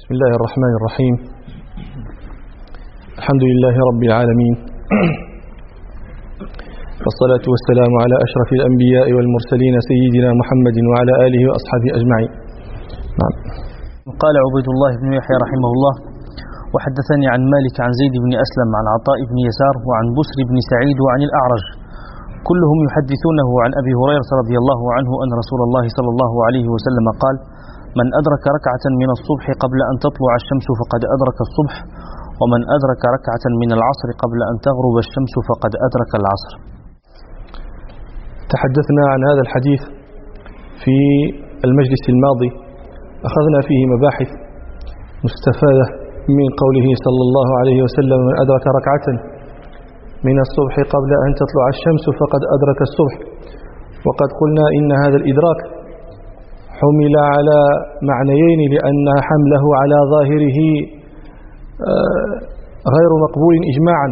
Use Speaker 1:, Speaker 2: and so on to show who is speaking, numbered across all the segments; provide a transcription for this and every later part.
Speaker 1: بسم الله الرحمن الرحيم. الحمد لله رب العالمين، والصلاة والسلام على أشرف الأنبياء والمرسلين سيدنا محمد وعلى آله وأصحابه أجمعين. نعم.
Speaker 2: قال عبيد الله بن يحيى رحمه الله: وحدثني عن مالك عن زيد بن أسلم عن عطاء بن يسار وعن بسر بن سعيد وعن الأعرج كلهم يحدثونه عن أبي هريرة رضي الله عنه أن رسول الله صلى الله عليه وسلم قال: من أدرك ركعة من الصبح قبل أن تطلع الشمس فقد أدرك الصبح، ومن أدرك ركعة من العصر قبل أن تغرب الشمس فقد أدرك العصر.
Speaker 1: تحدثنا عن هذا الحديث في المجلس الماضي، أخذنا فيه مباحث مستفادة من قوله صلى الله عليه وسلم: من أدرك ركعة من الصبح قبل أن تطلع الشمس فقد أدرك الصبح. وقد قلنا إن هذا الإدراك حمل على معنيين، لأن حمله على ظاهره غير مقبول إجماعا،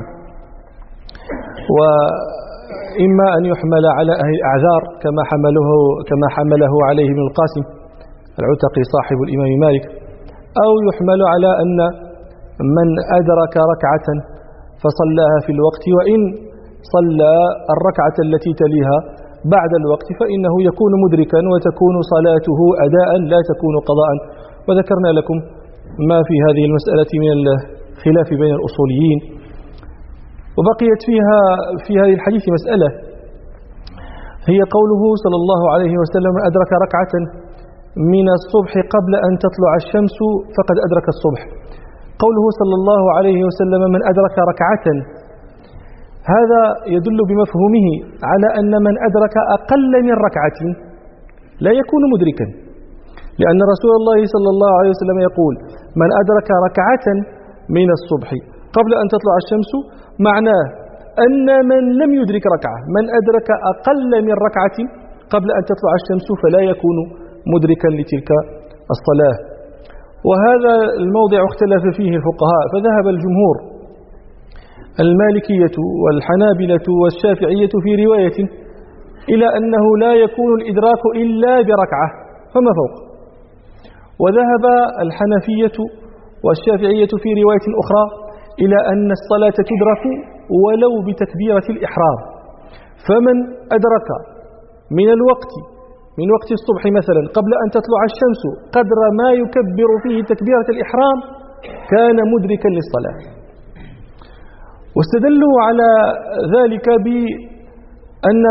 Speaker 1: وإما أن يحمل على أهل الأعذار كما حمله عليه ابن القاسم العتقي صاحب الإمام مالك، أو يحمل على أن من أدرك ركعة فصلاها في الوقت وإن صلى الركعة التي تليها بعد الوقت فإنه يكون مدركا وتكون صلاته أداء لا تكون قضاء. وذكرنا لكم ما في هذه المسألة من الخلاف بين الأصوليين. وبقيت في هذه الحديث مسألة، هي قوله صلى الله عليه وسلم: أدرك ركعة من الصبح قبل أن تطلع الشمس فقد أدرك الصبح. قوله صلى الله عليه وسلم: من أدرك ركعة، هذا يدل بمفهومه على أن من أدرك أقل من ركعة لا يكون مدركا، لأن رسول الله صلى الله عليه وسلم يقول: من أدرك ركعة من الصبح قبل أن تطلع الشمس، معناه أن من لم يدرك ركعة، من أدرك أقل من ركعة قبل أن تطلع الشمس فلا يكون مدركا لتلك الصلاة. وهذا الموضع اختلف فيه الفقهاء، فذهب الجمهور المالكية والحنابلة والشافعية في رواية إلى أنه لا يكون الإدراك إلا بركعة فما فوق، وذهب الحنفية والشافعية في رواية أخرى إلى أن الصلاة تدرك ولو بتكبيرة الإحرام. فمن أدرك من وقت الصبح مثلا قبل أن تطلع الشمس قدر ما يكبر فيه تكبيرة الإحرام كان مدركا للصلاة. واستدلوا على ذلك بأن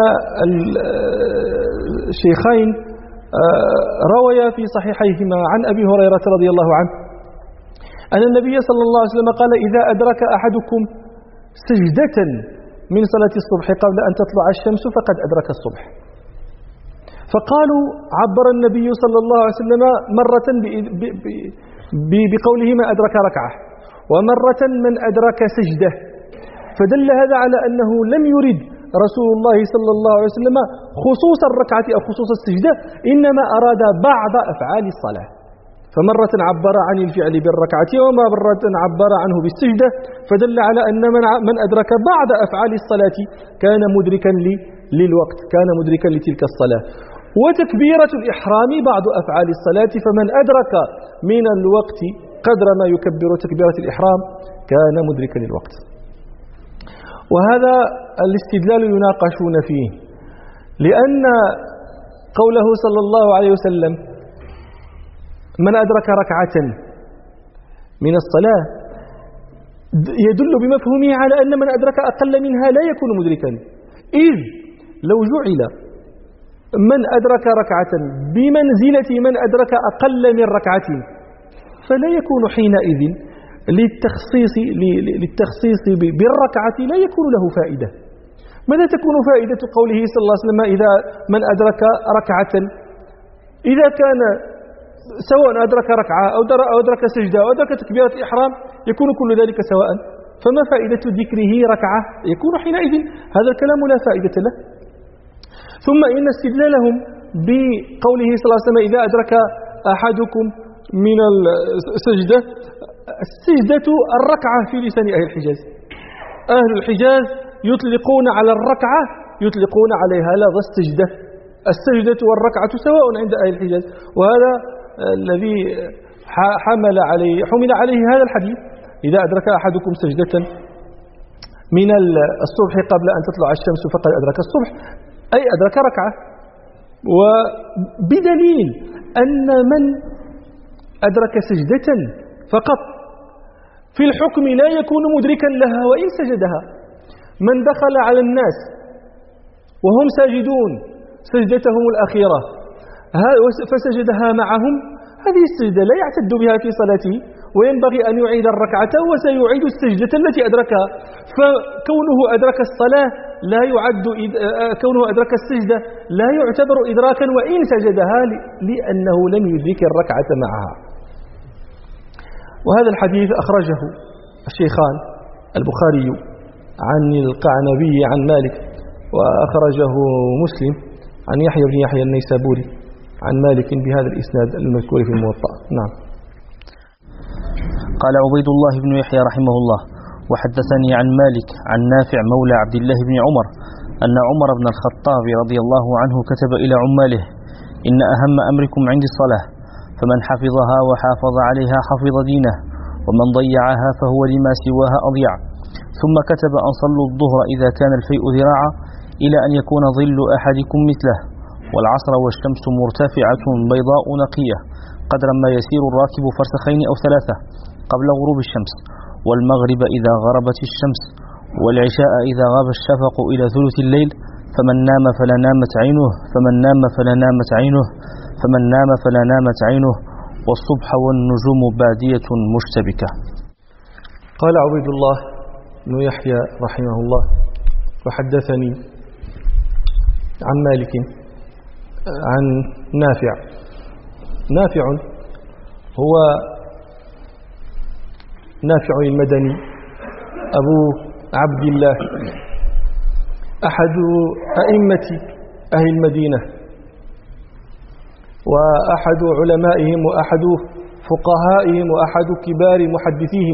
Speaker 1: الشيخين رويا في صحيحيهما عن أبي هريرة رضي الله عنه أن النبي صلى الله عليه وسلم قال: إذا أدرك أحدكم سجدة من صلاة الصبح قبل أن تطلع الشمس فقد أدرك الصبح. فقالوا: عبر النبي صلى الله عليه وسلم مرة بقوله: من أدرك ركعة، ومرة من أدرك سجدة، فدل هذا على أنه لم يرد رسول الله صلى الله عليه وسلم خصوص الركعة أو خصوص السجدة، إنما أراد بعض أفعال الصلاة. فمرة عبر عن الفعل بالركعة ومرة عبر عنه بالسجدة، فدل على أن من أدرك بعض أفعال الصلاة كان مدركا للوقت، كان مدركا لتلك الصلاة. وتكبيرة الإحرام بعض أفعال الصلاة، فمن أدرك من الوقت قدر ما يكبر تكبيرة الإحرام كان مدركا للوقت. وهذا الاستدلال يناقشون فيه، لأن قوله صلى الله عليه وسلم: من أدرك ركعة من الصلاة، يدل بمفهومه على أن من أدرك أقل منها لا يكون مدركا، إذ لو جعل من أدرك ركعة بمنزلة من أدرك أقل من ركعة فلا يكون حينئذ للتخصيص بالركعة لا يكون له فائدة. ماذا تكون فائدة قوله صلى الله عليه وسلم: إذا من أدرك ركعة، إذا كان سواء أدرك ركعة أو أدرك سجدة أو أدرك تكبيرة إحرام يكون كل ذلك سواء، فما فائدة ذكره ركعة؟ يكون حينئذ هذا الكلام لا فائدة له. ثم إن استدلالهم بقوله صلى الله عليه وسلم: إذا أدرك أحدكم من السجدة، السجدة الركعة في لسان أهل الحجاز. أهل الحجاز يطلقون على الركعة، يطلقون عليها لفظ السجدة والركعة سواء عند أهل الحجاز. وهذا الذي حمل عليه هذا الحديث: إذا أدرك أحدكم سجدة من الصبح قبل أن تطلع الشمس فقد أدرك الصبح، أي أدرك ركعة. وبدليل أن من أدرك سجدة فقط في الحكم لا يكون مدركا لها وإن سجدها. من دخل على الناس وهم ساجدون سجدتهم الأخيرة فسجدها معهم، هذه السجدة لا يعتد بها في صلاته، وينبغي أن يعيد الركعة وسيعيد السجدة التي أدركها. فكونه أدرك الصلاة لا يعد كونه أدرك السجدة لا يعتبر إدراكا وإن سجدها، لأنه لم يدرك الركعة معها. وهذا الحديث أخرجه الشيخان البخاري عن القعنبي عن مالك، وأخرجه مسلم عن يحيى بن يحيى النيسابوري عن مالك بهذا الإسناد المذكور في الموطأ. نعم.
Speaker 2: قال عبيد الله بن يحيى رحمه الله: وحدثني عن مالك عن نافع مولى عبد الله بن عمر أن عمر بن الخطاب رضي الله عنه كتب إلى عماله: إن أهم أمركم عندي الصلاة، فمن حفظها وحافظ عليها حفظ دينه، ومن ضيعها فهو لما سواها أضيع. ثم كتب أن صلوا الظهر إذا كان الفيء ذراعا إلى أن يكون ظل أحدكم مثله، والعصر والشمس مرتفعة بيضاء نقية قدر ما يسير الراكب فرسخين أو ثلاثة قبل غروب الشمس، والمغرب إذا غربت الشمس، والعشاء إذا غاب الشفق إلى ثلث الليل، فمن نام فلا نامت عينه، فمن نام فلا نامت عينه، فمن نام فلا نامت عينه، والصبح والنجوم بادية مشتبكة.
Speaker 1: قال عبيد الله بن يحيى رحمه الله: وحدثني عن مالك عن نافع. نافع هو نافع المدني أبو عبد الله، أحد أئمة أهل المدينة، وأحد علمائهم، وأحد فقهائهم، وأحد كبار محدثيهم.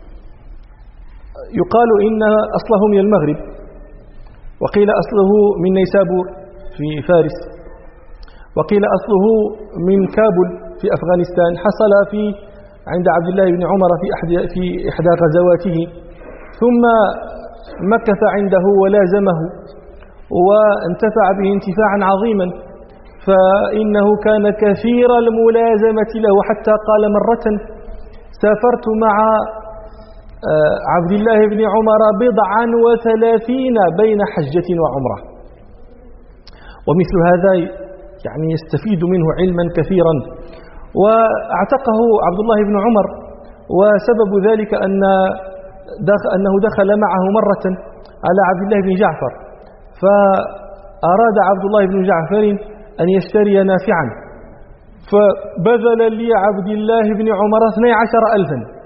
Speaker 1: يقال إن أصله من المغرب، وقيل أصله من نيسابور في فارس، وقيل أصله من كابل في أفغانستان. حصل عند عبد الله بن عمر في إحدى غزواته، ثم مكث عنده ولازمه وانتفع به انتفاعا عظيما، فإنه كان كثير الملازمة له، حتى قال مرة: سافرت مع عبد الله بن عمر 37 بين حجة وعمرة. ومثل هذا يعني يستفيد منه علما كثيرا. واعتقه عبد الله بن عمر، وسبب ذلك أنه دخل معه مرة على عبد الله بن جعفر، فأراد عبد الله بن جعفر أن يشتري نافعا، فبذل لعبد الله بن عمر 12,000.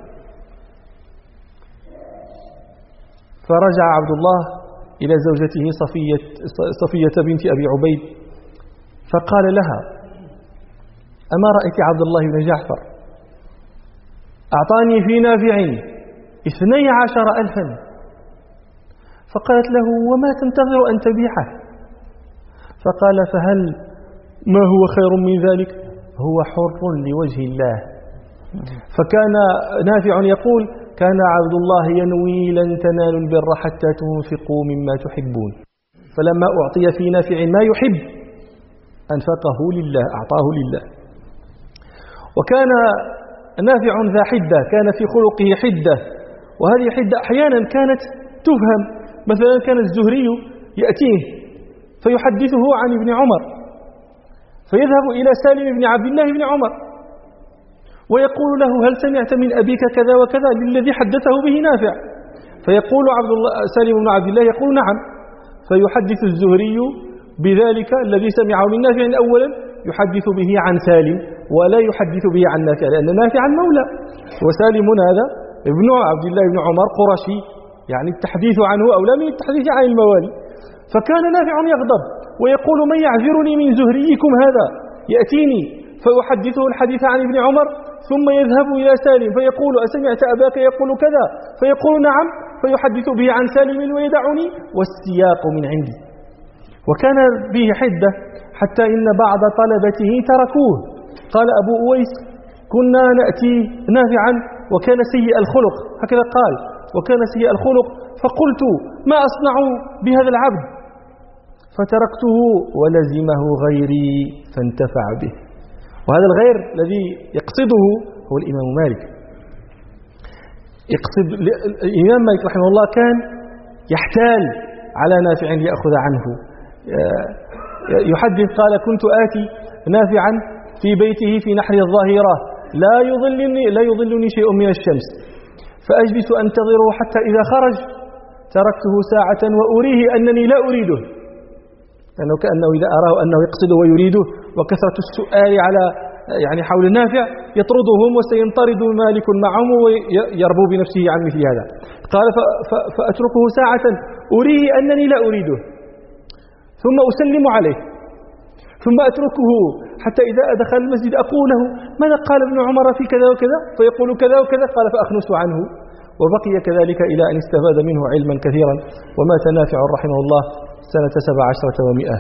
Speaker 1: فرجع عبد الله إلى زوجته صفية بنت أبي عبيد، فقال لها: أما رأيت عبد الله بن جعفر أعطاني في نافع 12,000. فقالت له: وما تنتظر أن تبيعه؟ فقال: فهل ما هو خير من ذلك؟ هو حر لوجه الله. فكان نافع يقول: كان عبد الله ينوي: لن تنالوا البر حتى تنفقوا مما تحبون. فلما أعطي في نافع ما يحب أنفقه لله، أعطاه لله. وكان نافع ذا حدة، كان في خلقه حدة، وهذه حدة أحيانا كانت تفهم. مثلا كان الزهري يأتيه فيحدثه عن ابن عمر، فيذهب إلى سالم بن عبد الله بن عمر ويقول له: هل سمعت من أبيك كذا وكذا، للذي حدثه به نافع؟ فيقول سالم بن عبد الله يقول: نعم. فيحدث الزهري بذلك الذي سمعه من نافع أولا، يحدث به عن سالم ولا يحدث به عن نافع، لأن نافعا مولى، وسالم هذا ابن عبد الله بن عمر قرشي، يعني التحديث عنه أولى من التحديث عن الموالي. فكان نافع يغضب ويقول: من يعذرني من زهريكم هذا؟ يأتيني فأحدثه الحديث عن ابن عمر، ثم يذهب إلى سالم فيقول: أسمعت أباك يقول كذا؟ فيقول: نعم، فيحدث به عن سالم ويدعني والسياق من عندي. وكان به حدة حتى إن بعض طلبته تركوه. قال أبو أويس: كنا نأتي نافعا وكان سيء الخلق، هكذا قال، وكان سيء الخلق، فقلت ما أصنع بهذا العبد؟ فتركته ولزمه غيري فانتفع به. وهذا الغير الذي يقصده هو الإمام مالك. يقصد الإمام مالك رحمه الله كان يحتال على نافع ليأخذ عنه. يحدث قال: كنت آتي نافعا في بيته في نحر الظهيرة لا يظلني شيء من الشمس، فأجلس أنتظره حتى إذا خرج تركته ساعة وأريه أنني لا أريده، لأنه كأنه إذا أراه أنه يقصده ويريده، وكثرة السؤال على حول النافع يطردهم وسينطرد مالك معهم ويربو بنفسه عن مثل هذا. قال: فأتركه ساعة أريه أنني لا أريده، ثم أسلم عليه، ثم أتركه حتى إذا دخل المسجد أقول له: ماذا قال ابن عمر في كذا وكذا؟ فيقول كذا وكذا. قال: فأخنس عنه، وبقي كذلك إلى أن استفاد منه علما كثيرا، ومات نافع رحمه الله سنة 17 و100.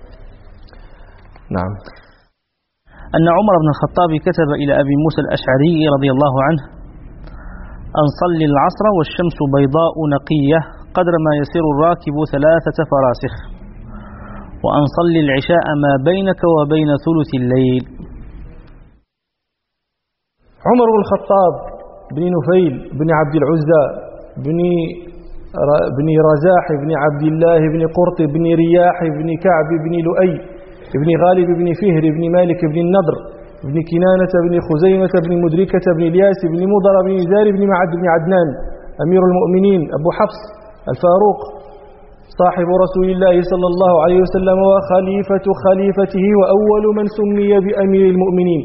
Speaker 1: نعم.
Speaker 2: أن عمر بن الخطاب كتب إلى أبي موسى الأشعري رضي الله عنه: أن صلي العصر والشمس بيضاء نقية قدر ما يسير الراكب 3 فراسخ، وأن صلي العشاء ما بينك وبين ثلث الليل.
Speaker 1: عمر بن الخطاب بن نفيل بن عبد العزى بن رزاح بن عبد الله بن قرط بن رياح بن كعب بن لؤي بن غالب بن فهر بن مالك بن النضر بن كنانة بن خزيمة بن مدركة بن الياس بن مضر بن زار بن معد بن عدنان أمير المؤمنين أبو حفص الفاروق صاحب رسول الله صلى الله عليه وسلم وخليفة خليفته وأول من سمي بأمير المؤمنين.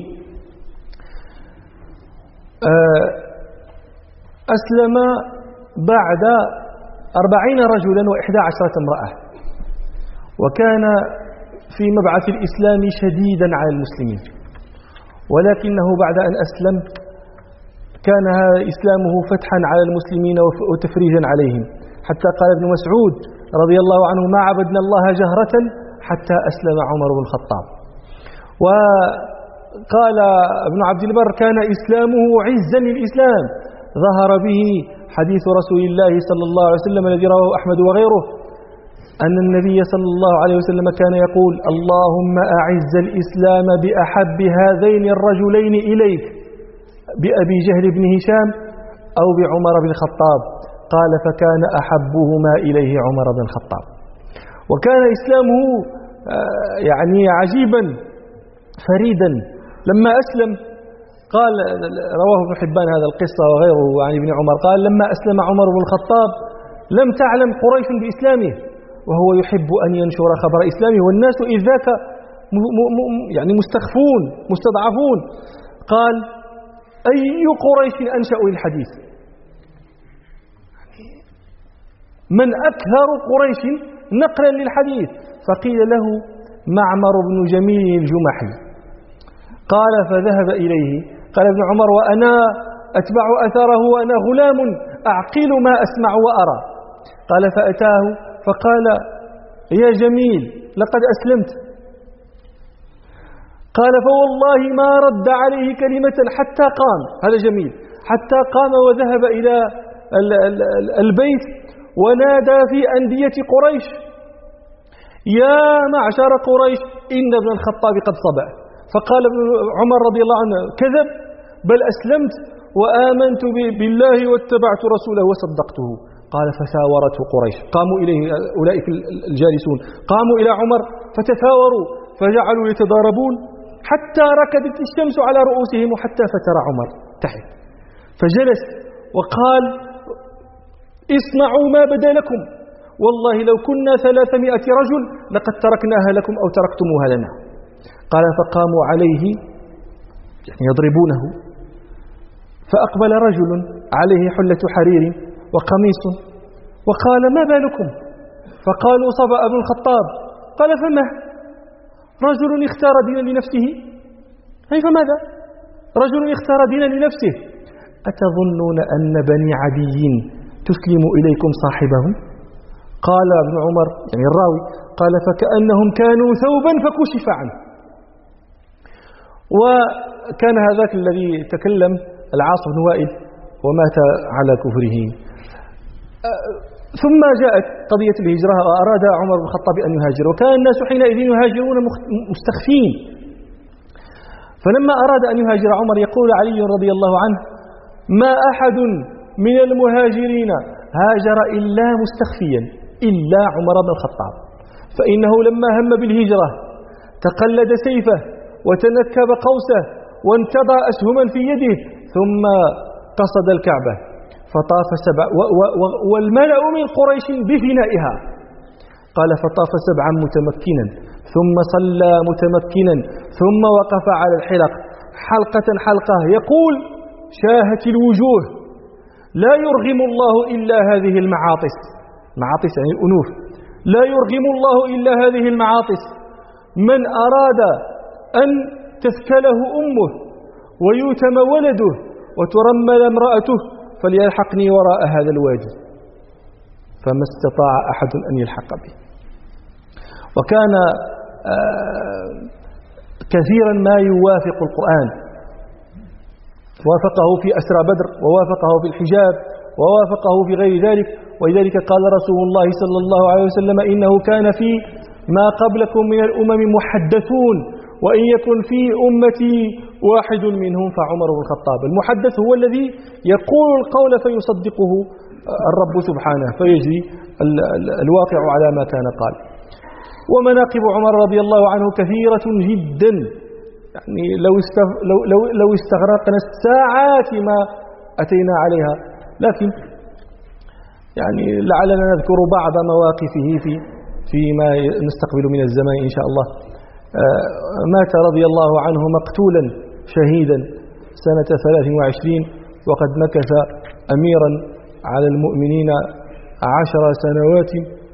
Speaker 1: أسلم بعد 40 رجلا و11 امرأة، وكان في مبعث الإسلام شديدا على المسلمين، ولكنه بعد أن أسلم كان إسلامه فتحا على المسلمين وتفريجا عليهم، حتى قال ابن مسعود رضي الله عنه: ما عبدنا الله جهرة حتى أسلم عمر بن الخطاب. وقال ابن عبد البر: كان إسلامه عزا للإسلام، ظهر به حديث رسول الله صلى الله عليه وسلم الذي رواه أحمد وغيره أن النبي صلى الله عليه وسلم كان يقول: اللهم أعز الإسلام بأحب هذين الرجلين إليك، بأبي جهل بن هشام أو بعمر بن الخطاب. قال: فكان أحبهما إليه عمر بن الخطاب. وكان إسلامه عجيبا فريدا. لما أسلم قال، رواه ابن حبان هذا القصة وغيره عن ابن عمر، قال: لما أسلم عمر بن الخطاب لم تعلم قريش بإسلامه، وهو يحب أن ينشر خبر إسلامه، والناس إذ ذاك مستخفون مستضعفون. قال: أي قريش أنشأ للحديث؟ من أكثر قريش نقلا للحديث؟ فقيل له: معمر بن جميل الجمحي. قال: فذهب إليه. قال ابن عمر: وأنا أتبع أثره وأنا غلام أعقل ما أسمع وأرى. قال: فأتاه فقال: يا جميل لقد أسلمت. قال: فوالله ما رد عليه كلمة حتى قام، هذا جميل، حتى قام وذهب إلى البيت ونادى في أندية قريش: يا معشر قريش إن ابن الخطاب قد صبأ. فقال ابن عمر رضي الله عنه: كذب، بل أسلمت وآمنت بالله واتبعت رسوله وصدقته. قال: فثاورته قريش، قاموا إليه أولئك الجالسون، قاموا إلى عمر فتثاوروا فجعلوا يتضاربون حتى ركدت الشمس على رؤوسهم، وحتى فتر عمر تحت، فجلس وقال: اصنعوا ما بدا لكم، والله لو كنا 300 رجل لقد تركناها لكم أو تركتموها لنا. قال: فقاموا عليه يضربونه، فأقبل رجل عليه حلة حرير وقميص وقال: ما بالكم؟ فقالوا: صبأ ابن الخطاب. قال: فما؟ رجل اختار دينا لنفسه. أي فماذا؟ رجل اختار دينا لنفسه. أتظنون أن بني عدي تسلم إليكم صاحبهم؟ قال ابن عمر الراوي: قال: فكأنهم كانوا ثوبا فكشف عنه. وكان هذاك الذي تكلم العاص بن وائل ومات على كفره. ثم جاءت قضية الهجرة وأراد عمر بن الخطاب أن يهاجر، وكان الناس حينئذ يهاجرون مستخفين. فلما أراد أن يهاجر عمر يقول علي رضي الله عنه: ما أحد من المهاجرين هاجر إلا مستخفيا إلا عمر بن الخطاب، فإنه لما هم بالهجرة تقلد سيفه وتنكب قوسه وانتضى أسهما في يده ثم قصد الكعبة فطاف والملأ من قريش بفنائها، قال فطاف 7 متمكنا ثم صلى متمكنا ثم وقف على الحلق حلقة حلقة يقول: شاهت الوجوه لا يرغم الله إلا هذه المعاطس، معاطس يعني الأنوف، لا يرغم الله إلا هذه المعاطس، من أراد أن تثكله أمه ويتم ولده وترمل امرأته فليلحقني وراء هذا الوادي. فما استطاع أحد أن يلحق به. وكان كثيرا ما يوافق القرآن، وافقه في أسرى بدر، ووافقه في الحجاب، ووافقه في غير ذلك. ولذلك قال رسول الله صلى الله عليه وسلم: إنه كان في ما قبلكم من الأمم محدثون، وإن يكن في أمتي واحد منهم فعمر بن الخطاب. المحدث هو الذي يقول القول فيصدقه الرب سبحانه فيجري الواقع على ما كان قال. ومناقب عمر رضي الله عنه كثيرة جدا، يعني لو استغرقنا الساعات ما أتينا عليها، لكن يعني لعلنا نذكر بعض مواقفه فيما نستقبل من الزمان إن شاء الله. مات رضي الله عنه مقتولا شهيدا سنة 23، وقد مكث أميرا على المؤمنين 10 سنوات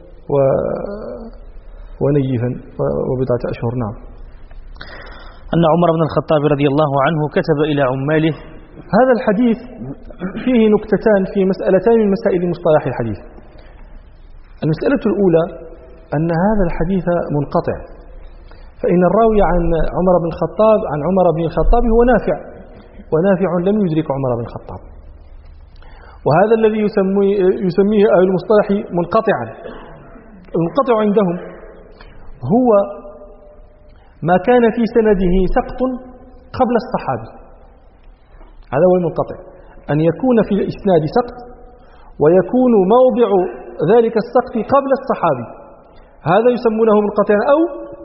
Speaker 1: ونيفا وبضعة أشهر. نعم.
Speaker 2: أن عمر بن الخطاب رضي الله عنه كتب إلى عماله.
Speaker 1: هذا الحديث فيه نكتتان في مسألتان من مسائل مصطلح الحديث. المسألة الأولى أن هذا الحديث منقطع، فإن الراوي عن عمر بن الخطاب هو نافع، ونافع لم يدرك عمر بن الخطاب، وهذا الذي يسميه أهل المصطلح منقطعا. المنقطع عندهم هو ما كان في سنده سقط قبل الصحابي، هذا هو المنقطع، أن يكون في الإسناد سقط ويكون موضع ذلك السقط قبل الصحابي، هذا يسمونه منقطع. أو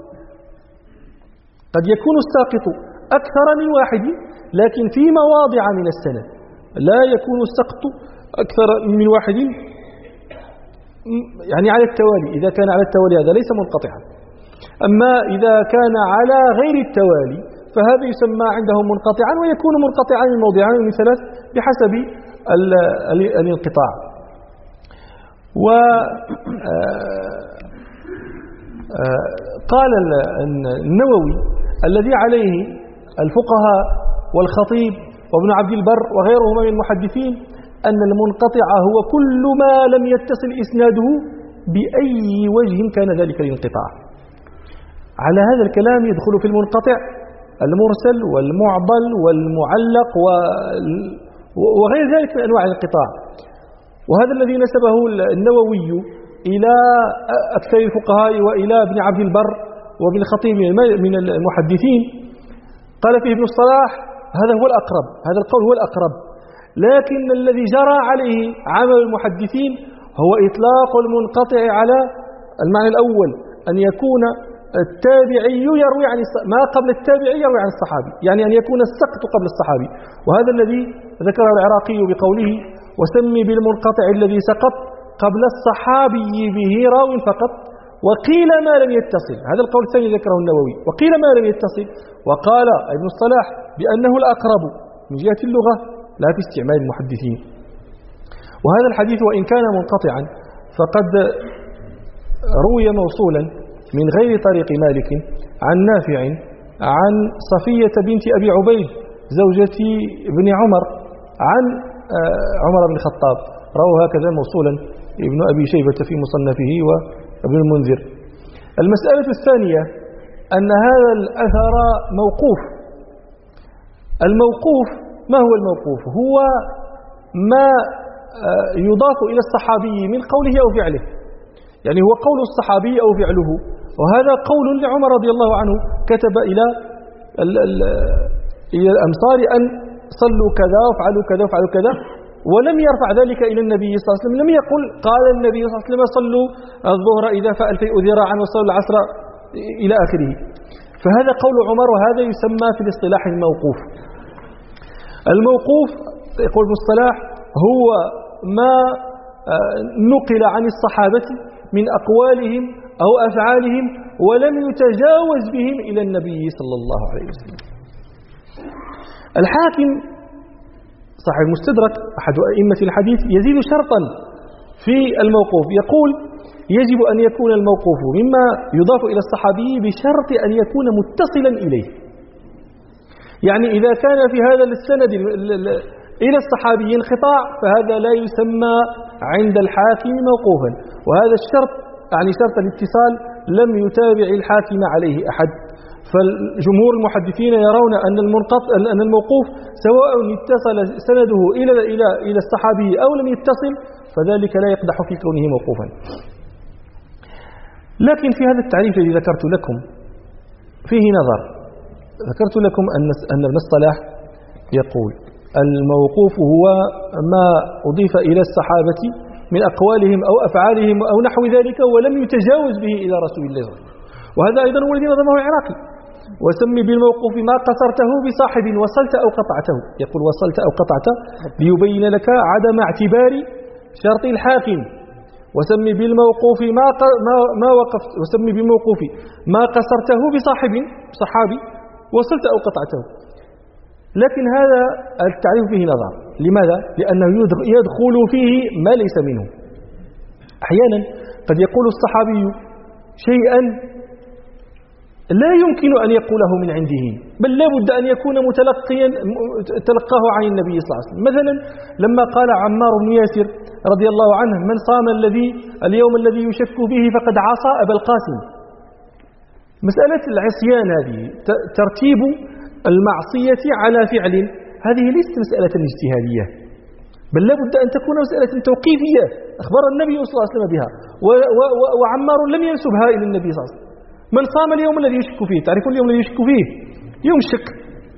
Speaker 1: قد يكون الساقط أكثر من واحد لكن في مواضع من السنة، لا يكون السقط أكثر من واحد يعني على التوالي. إذا كان على التوالي هذا ليس منقطعا، أما إذا كان على غير التوالي فهذا يسمى عندهم منقطعا، ويكون منقطعا من موضعين من 3 بحسب الانقطاع. وقال النووي الذي عليه الفقهاء والخطيب وابن عبد البر وغيرهما من المحدثين أن المنقطع هو كل ما لم يتصل إسناده بأي وجه كان ذلك الانقطاع. على هذا الكلام يدخل في المنقطع المرسل والمعضل والمعلق وغير ذلك من أنواع الانقطاع. وهذا الذي نسبه النووي إلى أكثر الفقهاء وإلى ابن عبد البر وابن الخطيب من المحدثين، قال فيه ابن الصلاح: هذا هو الأقرب، هذا القول هو الأقرب، لكن الذي جرى عليه عمل المحدثين هو إطلاق المنقطع على المعنى الأول، أن يكون التابعي يروي عن ما قبل التابعي يروي عن الصحابي، يعني أن يكون السقط قبل الصحابي. وهذا الذي ذكره العراقي بقوله: وسمي بالمنقطع الذي سقط قبل الصحابي به راو فقط، وقيل ما لم يتصل. هذا القول الثاني ذكره النووي، وقيل ما لم يتصل. وقال ابن الصلاح بأنه الأقرب من جهة اللغة لا في استعمال المحدثين. وهذا الحديث وإن كان منقطعا فقد روي موصولا من غير طريق مالك عن نافع عن صفية بنت أبي عبيد زوجة ابن عمر عن عمر بن الخطاب، روى هكذا موصولا ابن أبي شيبة في مصنفه وابن المنذر. المسألة الثانية أن هذا الأثر موقوف، الموقوف ما هو الموقوف؟ هو ما يضاف إلى الصحابي من قوله أو فعله، يعني هو قول الصحابي أو فعله. وهذا قول لعمر رضي الله عنه، كتب إلى الأمصار أن صلوا كذا وفعلوا كذا وفعلوا كذا، ولم يرفع ذلك إلى النبي صلى الله عليه وسلم. لم يقل قال النبي صلى الله عليه وسلم صلوا الظهر إذا فاء الفيء ذراعا وصلوا العصر إلى آخره. فهذا قول عمر، وهذا يسمى في الاصطلاح الموقوف. الموقوف يقول المصطلح هو ما نقل عن الصحابة من أقوالهم أو أفعالهم ولم يتجاوز بهم إلى النبي صلى الله عليه وسلم. الحاكم صاحب المستدرك أحد أئمة الحديث يزيد شرطا في الموقوف، يقول يجب أن يكون الموقوف مما يضاف إلى الصحابي بشرط أن يكون متصلا إليه. يعني إذا كان في هذا السند إلى الصحابي انقطاع فهذا لا يسمى عند الحاكم موقوفا، وهذا الشرط يعني شرط الاتصال لم يتابع الحاكم عليه أحد. فالجمهور المحدثين يرون أن الموقوف سواء اتصل سنده إلى الصحابي أو لم يتصل فذلك لا يقدح في كونه موقوفا. لكن في هذا التعريف الذي ذكرت لكم فيه نظر. ذكرت لكم أن ابن الصلاح يقول الموقوف هو ما أضيف إلى الصحابة من أقوالهم أو أفعالهم أو نحو ذلك ولم يتجاوز به إلى رسول الله صلى الله عليه وسلم. وهذا أيضا هو الذي نظمه العراقي، وسمي بالموقوف ما قصرته بصاحب وصلت أو قطعته. يقول وصلت أو قطعت ليبين لك عدم اعتبار شرط الحاكم. وسمي بالموقوف ما وقفت، وسمي بالموقوف ما قصرته بصاحب صحابي وصلت أو قطعته. لكن هذا التعريف فيه نظر. لماذا؟ لأنه يدخل فيه ما ليس منه. أحيانا قد يقول الصحابي شيئا لا يمكن أن يقوله من عنده، بل لا بد أن يكون تلقاه عن النبي صلى الله عليه وسلم. مثلا لما قال عمار بن ياسر رضي الله عنه من صام اليوم الذي يشك به فقد عصى أبا القاسم. مسألة العصيان هذه ترتيب المعصية على فعل، هذه ليست مسألة اجتهادية، بل لا بد أن تكون مسألة توقيفية أخبر النبي صلى الله عليه وسلم بها، وعمار لم ينسبها إلى النبي صلى الله عليه وسلم. من صام اليوم الذي يشك فيه، تعرفون اليوم الذي يشك فيه؟ يوم الشك.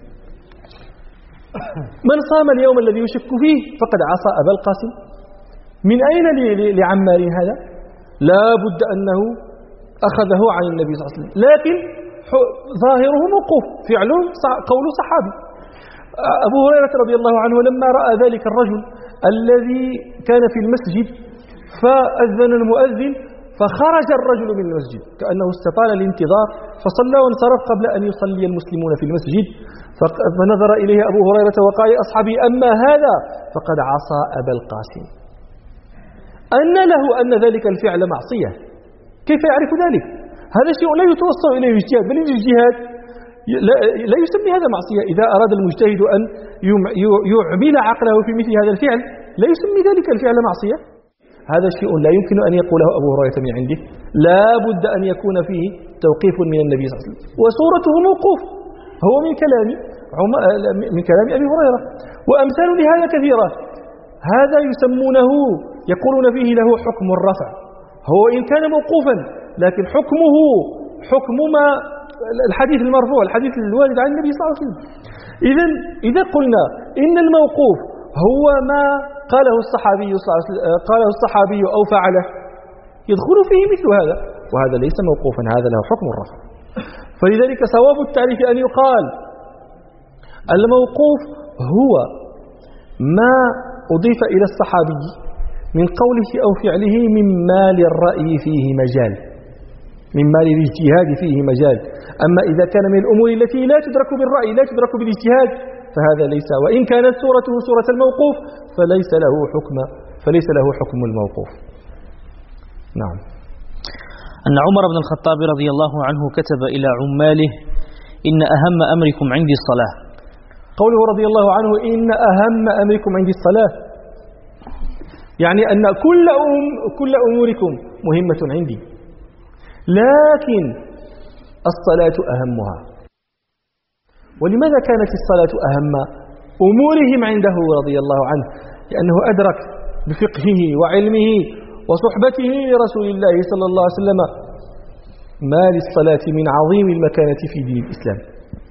Speaker 1: من صام اليوم الذي يشك فيه فقد عصى أبا القاسم. من أين لعمار هذا؟ لا بد أنه أخذه عن النبي صلى الله عليه وسلم، لكن ظاهره موقوف، فعل قول صحابي. أبو هريرة رضي الله عنه لما رأى ذلك الرجل الذي كان في المسجد فأذن المؤذن فخرج الرجل من المسجد كأنه استطال الانتظار فصلى وانصرف قبل أن يصلي المسلمون في المسجد، فنظر إليه أبو هريرة وقال أصحابي أما هذا فقد عصى أبا القاسم. أن له أن ذلك الفعل معصية، كيف يعرف ذلك؟ هذا شيء لا يتوصل إليه الاجتهاد، بل الاجتهاد لا يسمي هذا معصية. إذا أراد المجتهد أن يعمل عقله في مثل هذا الفعل لا يسمي ذلك الفعل معصية. هذا شيء لا يمكن أن يقوله أبو هريرة من عنده، لا بد أن يكون فيه توقيف من النبي صلى الله عليه وسلم، وصورته موقوف، هو من كلام أبي هريرة. وأمثال لهذا كثيرة. هذا يسمونه يقولون فيه له حكم الرفع، هو إن كان موقوفا لكن حكمه حكم ما الحديث المرفوع، الحديث الوارد عن النبي صلى الله عليه وسلم. إذا قلنا إن الموقوف هو ما قاله الصحابي أو فعله يدخل فيه مثل هذا، وهذا ليس موقوفا، هذا له حكم الرفع. فلذلك صواب التعريف أن يقال الموقوف هو ما أضيف إلى الصحابي من قوله أو فعله مما للرأي فيه مجال، مما للاجتهاد فيه مجال. أما إذا كان من الأمور التي لا تدرك بالرأي لا تدرك بالاجتهاد فهذا ليس، وإن كانت صورته صورة الموقوف فليس له حكم الموقوف. نعم.
Speaker 2: أن عمر بن الخطاب رضي الله عنه كتب إلى عماله إن أهم أمركم عندي الصلاة.
Speaker 1: قوله رضي الله عنه إن أهم أمركم عندي الصلاة، يعني أن كل أموركم مهمة عندي، لكن الصلاة أهمها. ولماذا كانت الصلاة أهم أمورهم عنده رضي الله عنه؟ لأنه أدرك بفقهه وعلمه وصحبته لرسول الله صلى الله عليه وسلم ما للصلاة من عظيم المكانة في دين الإسلام.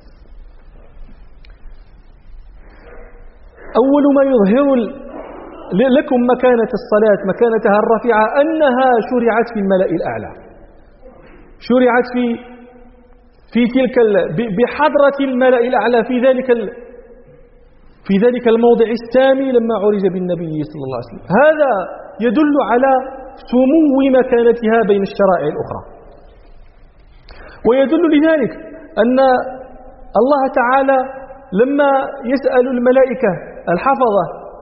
Speaker 1: أول ما يظهر لكم مكانة الصلاة مكانتها الرفيعة أنها شرعت في الملأ الأعلى، شرعت في تلك بحضرة الملأ الأعلى في ذلك الموضع السامي لما عرج بالنبي صلى الله عليه وسلم. هذا يدل على سمو مكانتها بين الشرائع الأخرى، ويدل لذلك أن الله تعالى لما يسأل الملائكة الحفظة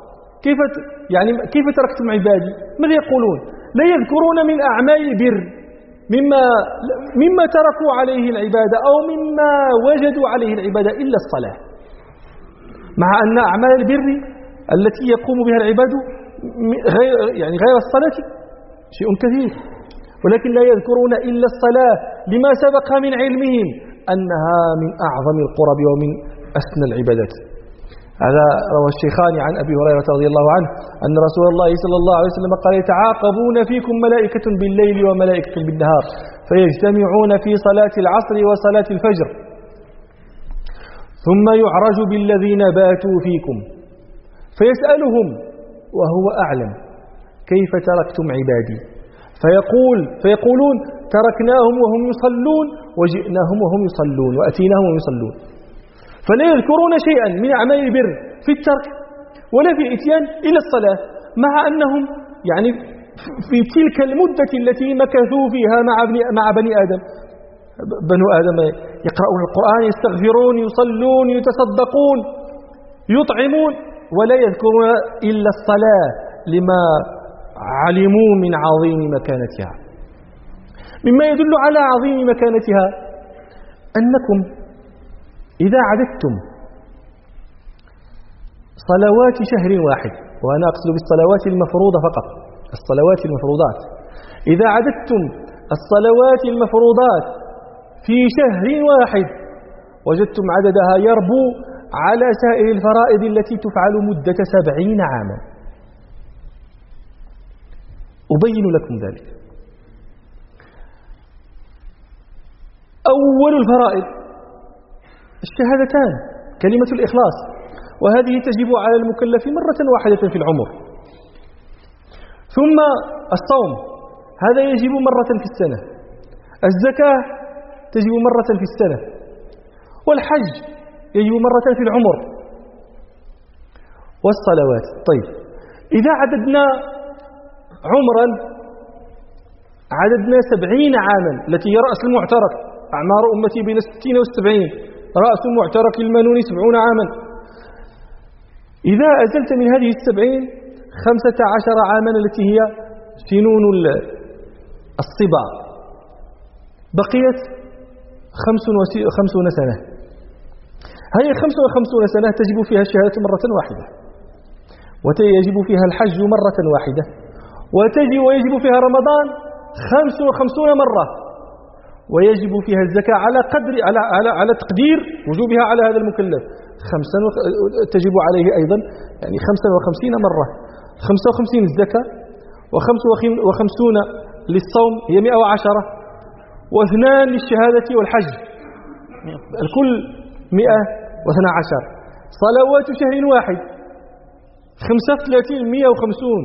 Speaker 1: كيف تركتم عبادي، ماذا يقولون؟ لا يذكرون من أعمال البر مما تركوا عليه العبادة أو مما وجدوا عليه العبادة إلا الصلاة، مع أن أعمال البر التي يقوم بها العباد غير الصلاة شيء كثير، ولكن لا يذكرون إلا الصلاة لما سبق من علمهم أنها من أعظم القرب ومن أسنى العبادات. هذا روى الشيخان عن أبي هريرة رضي الله عنه أن رسول الله صلى الله عليه وسلم قال: يتعاقبون فيكم ملائكة بالليل وملائكة بالنهار فيجتمعون في صلاة العصر وصلاة الفجر، ثم يعرج بالذين باتوا فيكم فيسألهم وهو أعلم كيف تركتم عبادي، فيقولون تركناهم وهم يصلون وجئناهم وهم يصلون وأتيناهم وهم يصلون. فلا يذكرون شيئا من أعمال البر في الترك ولا في الإتيان إلى الصلاة، مع أنهم في تلك المدة التي مكثوا فيها مع بني آدم، بنو آدم يقرؤون القرآن، يستغفرون، يصلون، يتصدقون، يطعمون، ولا يذكرون إلا الصلاة لما علموا من عظيم مكانتها. مما يدل على عظيم مكانتها أنكم إذا عددتم صلوات شهر واحد، وأنا أقصد بالصلوات المفروضة فقط، الصلوات المفروضات، إذا عددتم الصلوات المفروضات في شهر واحد وجدتم عددها يربو على سائر الفرائض التي تفعل مدة 70 عاما. أبين لكم ذلك. أول الفرائض الشهادتان، كلمة الإخلاص، وهذه تجب على المكلف مرة واحدة في العمر. ثم الصوم، هذا يجب مرة في السنة. الزكاة تجب مرة في السنة. والحج يجب مرة في العمر. والصلوات. طيب، إذا عددنا عمرا عددنا 70 عاما التي هي رأس المعترك، أعمار أمتي بين 60 و70، رأس معترك المنون 70 عاما. إذا أزلت من هذه 70 15 عاما التي هي سنون الصبا، بقيت 55 سنة. هذه 55 سنة تجب فيها الشهادة مرة واحدة، ويجب فيها الحج مرة واحدة، ويجب فيها رمضان 55 مرة، ويجب فيها الزكاة على تقدير وجوبها على هذا المكلف تجب عليه أيضا 55 مرة. 55 الزكاة، و55 للصوم هي 110، و2 للشهادة والحج، الكل 112. صلوات شهر واحد 35 150.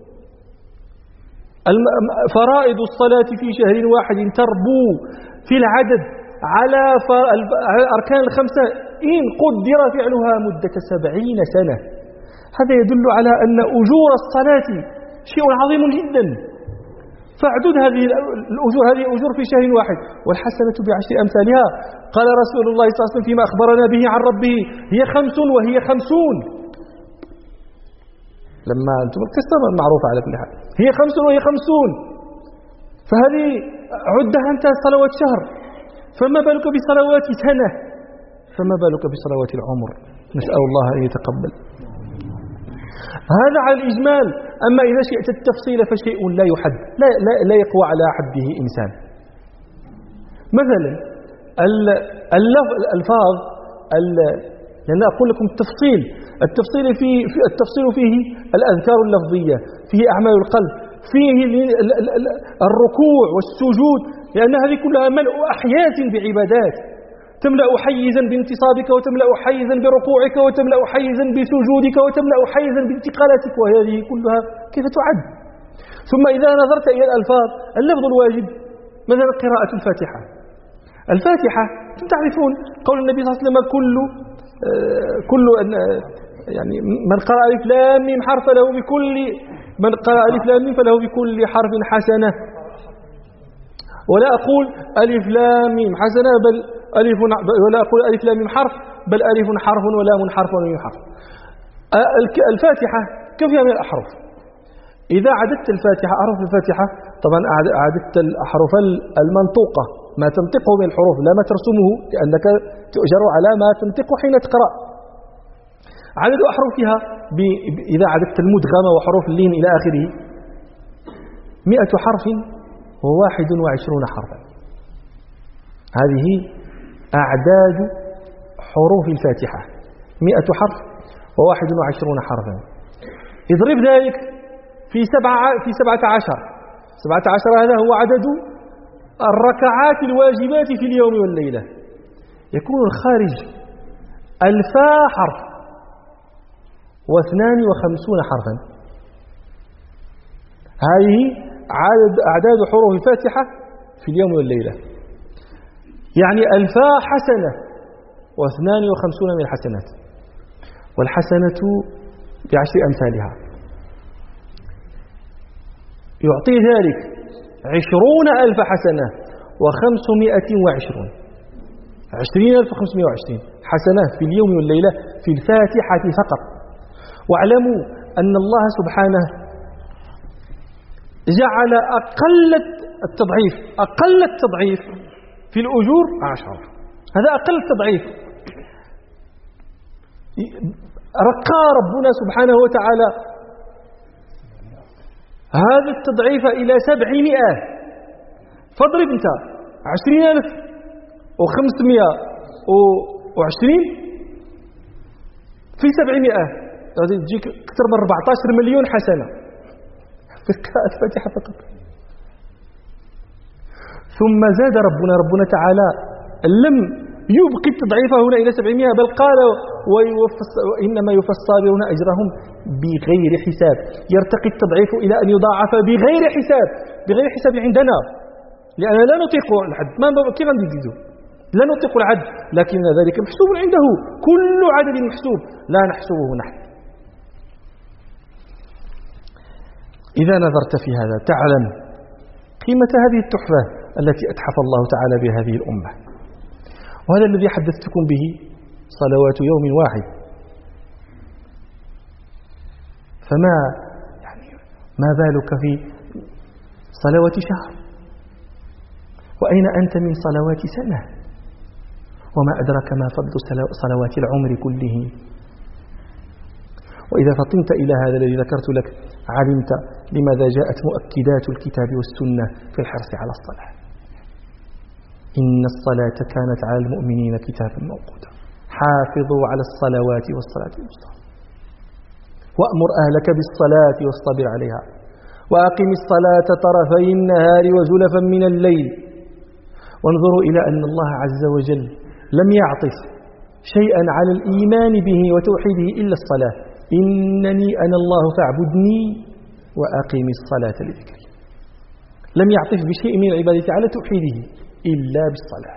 Speaker 1: فرائض الصلاة في شهر واحد تربو في العدد على الأركان الخمسة إن قدر فعلها مدة 70 سنة. هذا يدل على أن أجور الصلاة شيء عظيم جدا. فاعدد هذه الأجور، هذه أجور في شهر واحد، والحسنة ب10 أمثالها. قال رسول الله صلى الله عليه وسلم فيما أخبرنا به عن ربه: هي 5 وهي 50. لما أنتم القصة معروفة على كل حال، هي 5 وهي 50. فهذه عدها أنت صلوات شهر، فما بالك بصلوات سنة، فما بالك بصلوات العمر. نسأل الله أن يتقبل. هذا على الإجمال. أما إذا شئت التفصيل فشيء لا يحد، لا يقوى على حده إنسان. مثلا الألفاظ لأن أقول لكم التفصيل فيه الأذكار اللفظية، فيه أعمال القلب، فيه الركوع والسجود، لأن هذه كلها ملء أحياء بعبادات، تملأ حيزا بانتصابك، وتملأ حيزا بركوعك، وتملأ حيزا بسجودك، وتملأ حيزا بانتقالاتك، وهذه كلها كيف تعد؟ ثم إذا نظرت إلى الألفاظ، اللفظ الواجب مثلا قراءة الفاتحة. الفاتحة تعرفون قول النبي صلى الله عليه وسلم كل يعني من قرأ ألف لام ميم حرف له بكل من قرأ ألف لام ميم فله بكل حرف حسنة. ولا أقول ألف لام ميم حسنة بل ألف، ولا أقول ألف لام ميم حرف بل ألف حرف ولام حرف وميم حرف. الفاتحة كم فيها من الأحرف؟ إذا عددت الفاتحة أحرف الفاتحة، طبعا عددت الأحرف المنطوقة ما تنطقه من الحروف لا ما ترسمه، لأنك تؤجر على ما تنطقه حين تقرأ. عدد أحرفها إذا عددت المدغمة وحروف اللين إلى آخره 100 حرف و21 حرفا. هذه أعداد حروف الفاتحة، 100 حرف و21 حرفا. اضرب ذلك في 17 هذا هو عدد الركعات الواجبات في اليوم والليلة، يكون الخارج 1000 حرف و52 حرفا. هذه أعداد حروف الفاتحة في اليوم والليلة، يعني 1000 حسنة و52 من الحسنات، والحسنة ب10 أمثالها، يعطي ذلك 20,000 حسنة و520، 20,520 حسنات في اليوم والليلة في الفاتحة فقط. واعلموا أن الله سبحانه جعل أقل التضعيف في الأجور 10، هذا أقل التضعيف. رقى ربنا سبحانه وتعالى هذا التضعيف إلى 700. فاضرب انت 20,520 في 700 تجيك أكثر من 14 مليون حسنة في قراءة الفاتحة فقط. ثم زاد ربنا تعالى لم يبقي التضعيف هنا إلى 700، بل قال وإنما يوفى الصابرون أجرهم بغير حساب. يرتقي التضعيف إلى أن يضاعف بغير حساب عندنا، لأننا لا نطيق العد. كيف نزيده؟ لا نطيق العد، لكن ذلك محسوب عنده، كل عدد محسوب، لا نحسبه نحن. إذا نظرت في هذا تعلم قيمة هذه التحفة التي أتحف الله تعالى بهذه الأمة. وهذا الذي حدثتكم به صلوات يوم واحد، فما ما بالك في صلوات شهر؟ وأين أنت من صلوات سنة؟ وما أدرك ما فضل صلوات العمر كله. وإذا فطنت إلى هذا الذي ذكرت لك علمت لماذا جاءت مؤكدات الكتاب والسنة في الحرص على الصلاة. إن الصلاة كانت على المؤمنين كتابا موقوتا، حافظوا على الصلوات والصلاة الوسطى، وأمر أهلك بالصلاة واصطبر عليها، وأقم الصلاة طرفي النهار وزلفا من الليل. وانظروا إلى أن الله عز وجل لم يعطف شيئا على الإيمان به وتوحيده إلا الصلاة. إنني أنا الله فاعبدني وأقم الصلاة لذكري. لم يعطف بشيء من العبادة على توحيده إلا بالصلاة.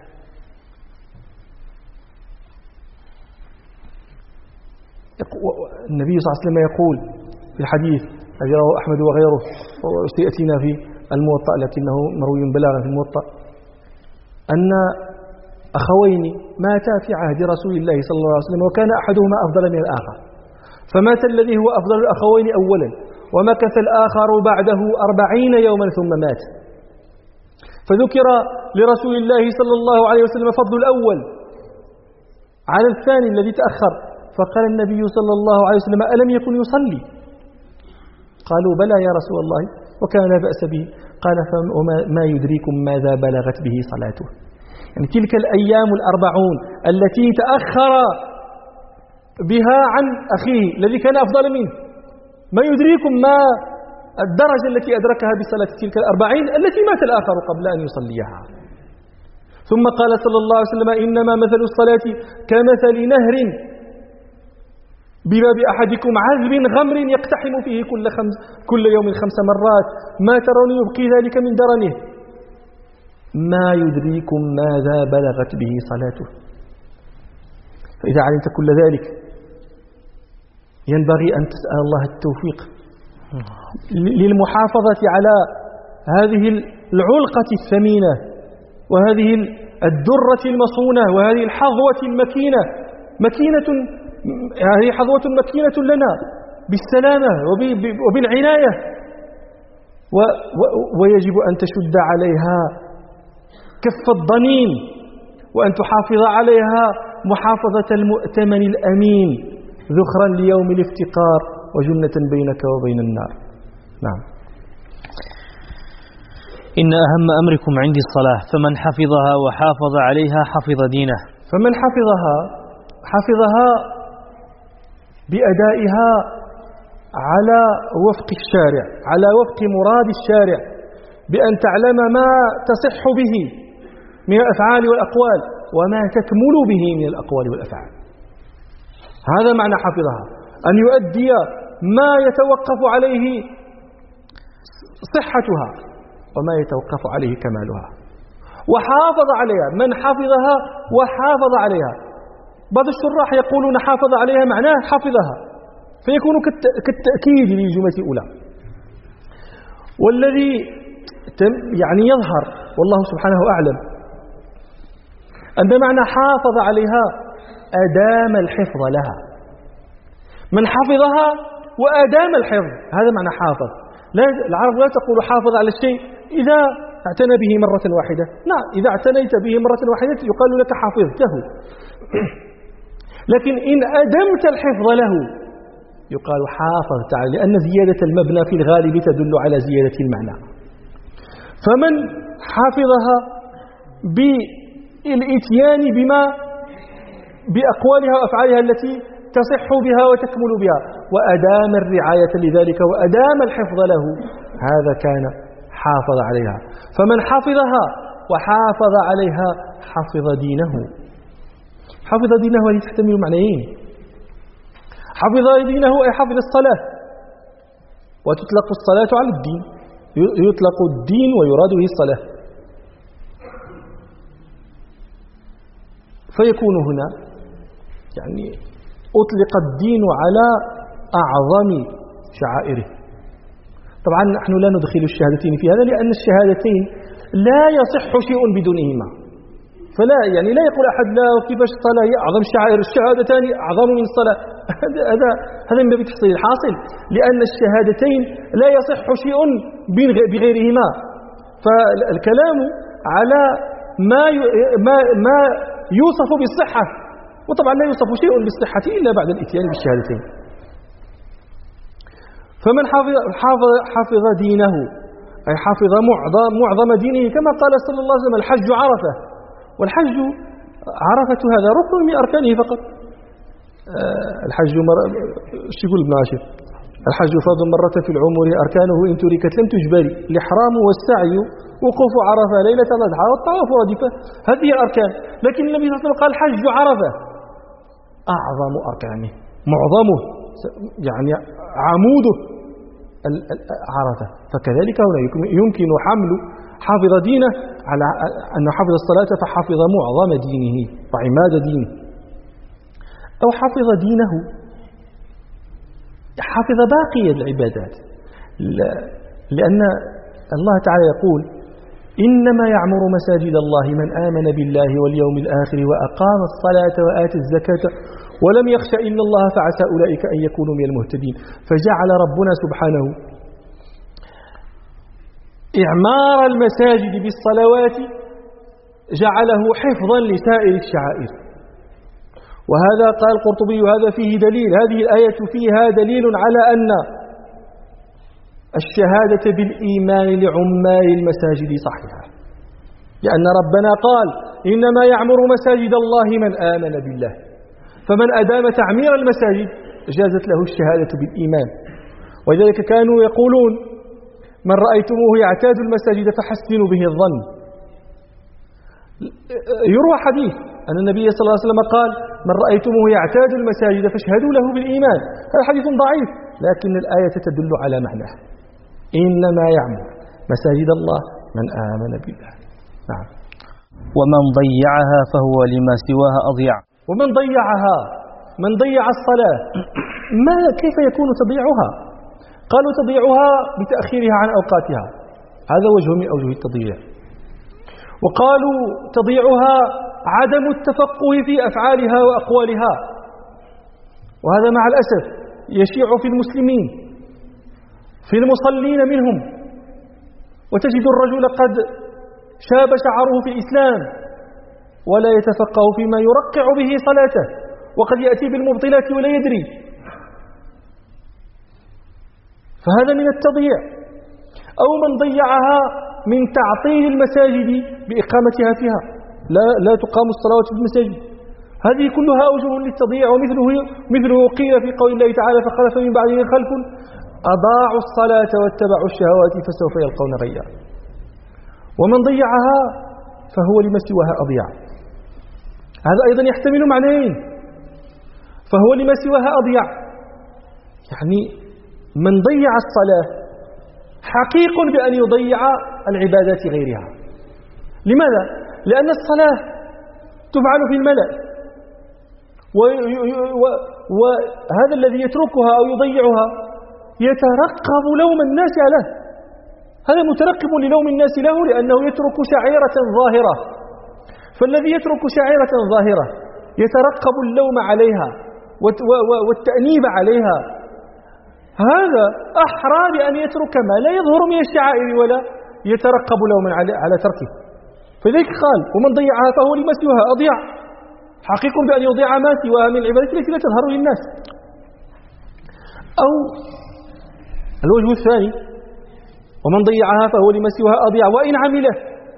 Speaker 1: النبي صلى الله عليه وسلم يقول في الحديث الذي رواه أحمد وغيره، وسيأتينا في الموطأ لكنه مروي بلاغا في الموطأ، أن أخوين ماتا في عهد رسول الله صلى الله عليه وسلم، وكان أحدهما أفضل من الآخر، فمات الذي هو أفضل الأخوين أولا، ومكث الآخر بعده 40 يوما ثم مات. فذكر لرسول الله صلى الله عليه وسلم فضل الأول على الثاني الذي تأخر، فقال النبي صلى الله عليه وسلم ألم يكن يصلي؟ قالوا بلى يا رسول الله وكان لا بأس به. قال فما يدريكم ماذا بلغت به صلاته؟ يعني تلك الأيام 40 التي تأخر بها عن أخيه الذي كان أفضل منه، ما يدريكم ما الدرجة التي أدركها بصلاة تلك 40 التي مات الآخر قبل أن يصليها. ثم قال صلى الله عليه وسلم: إنما مثل الصلاة كمثل نهر بباب أحدكم عذب غمر يقتحم فيه كل يوم 5 مرات، ما ترون يبقي ذلك من درنه، ما يدريكم ماذا بلغت به صلاته. فإذا علمت كل ذلك ينبغي أن تسأل الله التوفيق للمحافظة على هذه العلقة الثمينة وهذه الدرة المصونة وهذه الحظوة المكينة، هذه حظوة مكينة لنا بالسلامة وبالعناية، ويجب أن تشد عليها كف الضنين وأن تحافظ عليها محافظة المؤتمن الأمين، ذخرا ليوم الافتقار وجنة بينك وبين النار. نعم.
Speaker 2: إن أهم أمركم عندي الصلاة، فمن حفظها وحافظ عليها حفظ دينه.
Speaker 1: فمن حفظها بأدائها على وفق الشارع، على وفق مراد الشارع، بأن تعلم ما تصح به من الأفعال والأقوال وما تكمل به من الأقوال والأفعال. هذا معنى حفظها، أن يؤدي ما يتوقف عليه صحتها وما يتوقف عليه كمالها، وحافظ عليها. من حفظها وحافظ عليها، بعض الشراح يقولون حافظ عليها معناه حفظها، فيكون كالتأكيد للجملة الأولى. والذي يعني يظهر والله سبحانه أعلم أن معنى حافظ عليها أدام الحفظ لها. من حفظها وأدام الحفظ، هذا معنى حافظ. العرب لا تقول حافظ على الشيء إذا اعتنى به مرة واحدة، لا، إذا اعتنيت به مرة واحدة يقال لك حفظته، لكن إن أدمت الحفظ له يقال حافظت عليه، لأن زيادة المبنى في الغالب تدل على زيادة المعنى. فمن حافظها بالإتيان بأقوالها وأفعالها التي تصح بها وتكمل بها، وأدام الرعاية لذلك وأدام الحفظ له، هذا كان حافظ عليها. فمن حفظها وحافظ عليها حفظ دينه. حفظ دينه هذه تحتمل معنيين: حفظ دينه أي حفظ الصلاة، وتطلق الصلاة على الدين، يطلق الدين ويراد به الصلاة، فيكون هنا يعني أطلق الدين على أعظم شعائره. طبعا نحن لا ندخل الشهادتين في هذا، لأن الشهادتين لا يصح شيء بدونهما، فلا يعني لا يقول أحد لا كيفاش الصلاة هي أعظم شعائر، الشهادتان أعظم من الصلاة. هذا من باب تحصيل الحاصل، لأن الشهادتين لا يصح شيء بغيرهما. فالكلام على ما يوصف بالصحة، وطبعا لا يوصف شيء بالصحة إلا بعد الإتيان بالشهادتين. فمن حافظ دينه أي حافظ معظم دينه، كما قال صلى الله عليه وسلم: الحج عرفة. والحج عرفة هذا ركن من أركانه فقط. الحج يقول ابن عاشر: الحج فرض مرة في العمر، أركانه إن تركت لم تجبري، الإحرام والسعي، وقوف عرفة ليلة الأضحى، والطواف ردفة. هذه الأركان. لكن النبي صلى الله عليه وسلم قال: حج عرفة أعظم أركانه، معظمه، يعني عموده عرفة. فكذلك هنا يمكن حمل حافظ دينه على أنه حفظ الصلاة فحفظ معظم دينه وعماد دينه، أو حفظ دينه حفظ باقي العبادات، لأن الله تعالى يقول: إنما يعمر مساجد الله من آمن بالله واليوم الآخر وأقام الصلاة وآتى الزكاة ولم يخش إلا الله فعسى أولئك أن يكونوا من المهتدين. فجعل ربنا سبحانه إعمار المساجد بالصلوات جعله حفظا لسائر الشعائر. وهذا قال القرطبي: هذا فيه دليل، هذه الآية فيها دليل على أن الشهادة بالإيمان لعمال المساجد صحيحة، لأن ربنا قال: إنما يعمر مساجد الله من آمن بالله، فمن أدام تعمير المساجد جازت له الشهادة بالإيمان. ولذلك كانوا يقولون من رأيتموه يعتاد المساجد فحسنوا به الظن. يروى حديث أن النبي صلى الله عليه وسلم قال من رأيتموه يعتاد المساجد فاشهدوا له بالإيمان. هذا حديث ضعيف، لكن الآية تدل على معناه، إنما يعمر مساجد الله من آمن بالله. نعم.
Speaker 2: ومن ضيعها فهو لما سواها أضيع.
Speaker 1: ومن ضيعها، من ضيع الصلاة كيف يكون تضيعها؟ قالوا تضيعها بتأخيرها عن أوقاتها، هذا وجه من أوجه التضييع. وقالوا تضيعها عدم التفقه في أفعالها وأقوالها، وهذا مع الأسف يشيع في المسلمين، في المصلين منهم، وتجد الرجل قد شاب شعره في الإسلام ولا يتفقه فيما يرقع به صلاته، وقد يأتي بالمبطلات ولا يدري، فهذا من التضييع. أو من ضيعها من تعطيل المساجد بإقامتها فيها، لا تقام الصلوات في المساجد، هذه كلها أوجه للتضييع. ومثله قيل في قول الله تعالى فخلف من بعدهم خلف أضاعوا الصلاة واتبعوا الشهوات فسوف يلقون غيا. ومن ضيعها فهو لما سواها أضيع، هذا أيضا يحتمل معنيين، فهو لما سواها أضيع يعني من ضيع الصلاة حقيق بأن يضيع العبادات غيرها. لماذا؟ لأن الصلاة تفعل في الملأ، وهذا الذي يتركها أو يضيعها يترقب لوم الناس له، هذا مترقب للوم الناس له لأنه يترك شعيرة ظاهرة. فالذي يترك شعيرة ظاهرة يترقب اللوم عليها والتأنيب عليها، هذا أحرى بأن يترك ما لا يظهر من الشعائر ولا يترقب لوما على تركه. فذلك قال ومن ضيعها فهو لما سواها أضيع، حقيق بأن يضيع ما سواها من العبادات التي لا تظهر للناس. أو الوجه الثاني ومن ضيعها فهو لما سواها أضيع وإن عمله،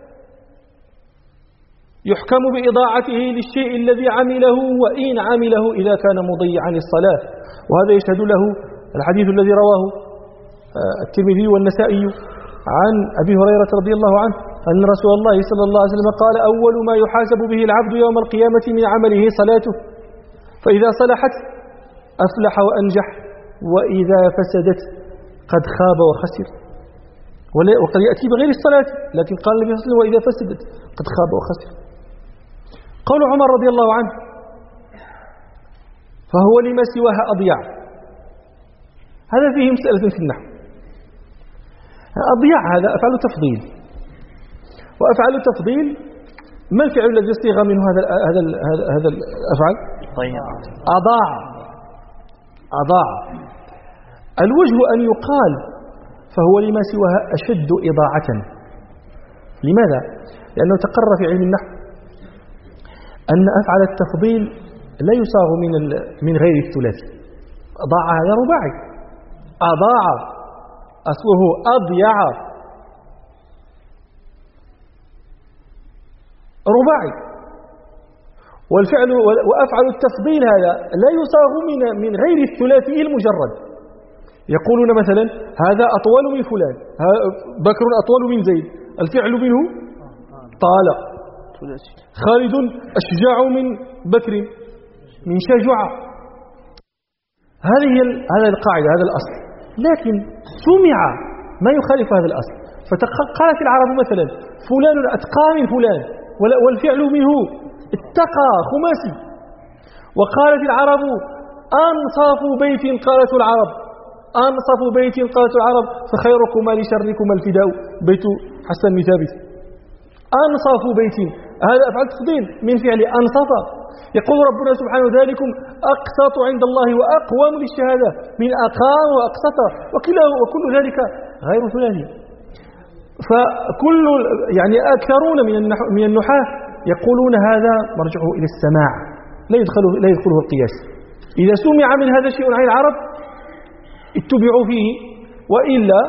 Speaker 1: يحكم بإضاعته للشيء الذي عمله وإن عمله إذا كان مضيعا للصلاة. وهذا يشهد له الحديث الذي رواه الترمذي والنسائي عن أبي هريرة رضي الله عنه أن رسول الله صلى الله عليه وسلم قال أول ما يحاسب به العبد يوم القيامة من عمله صلاته، فإذا صلحت أفلح وأنجح، وإذا فسدت قد خاب وخسر. وقد يأتي بغير الصلاة، لكن قال النبي صلى الله عليه وسلم وإذا فسدت قد خاب وخسر. قول عمر رضي الله عنه فهو لما سواها أضيع، هذا فيه مسألة في النحو. أضيع هذا أفعل تفضيل، وأفعل التفضيل ما الفعل الذي يصيغ منه هذا الأفعال؟ أضاع. الوجه أن يقال فهو لما سواها أشد إضاعة. لماذا؟ لأنه تقرر في علم النحو أن أفعل التفضيل لا يصاغ من غير الثلاثي. أضاع هذا رباعي، أضاع أصله أضيع رباعي، والفعل وأفعل التفضيل هذا لا يصاغ من غير الثلاثي المجرد. يقولون مثلا هذا أطول من فلان، بكر أطول من زيد، الفعل منه طال. خالد أشجع من بكر، من شجع. هذه القاعدة، هذا الأصل، لكن سمع ما يخالف هذا الأصل، فقالت العرب مثلا فلان أتقى من فلان، والفعل منه اتقى خماسي. وقالت العرب أنصف بيت، قالت العرب أنصف بيت، قالت العرب فخيركما لشركما الفداء، بيت حسن بن ثابت. أنصف بيت، هذا أفعل تفضيل من فعل أنصف. يقول ربنا سبحانه ذلكم أقسط عند الله وأقوم للشهادة من أقام وأقسط، وكل ذلك غير ثلاثي. فكل أكثرون من النحاة يقولون هذا مرجعه إلى السماع، لا يدخله القياس. إذا سمع من هذا شيء عن العرب اتبعوا فيه، وإلا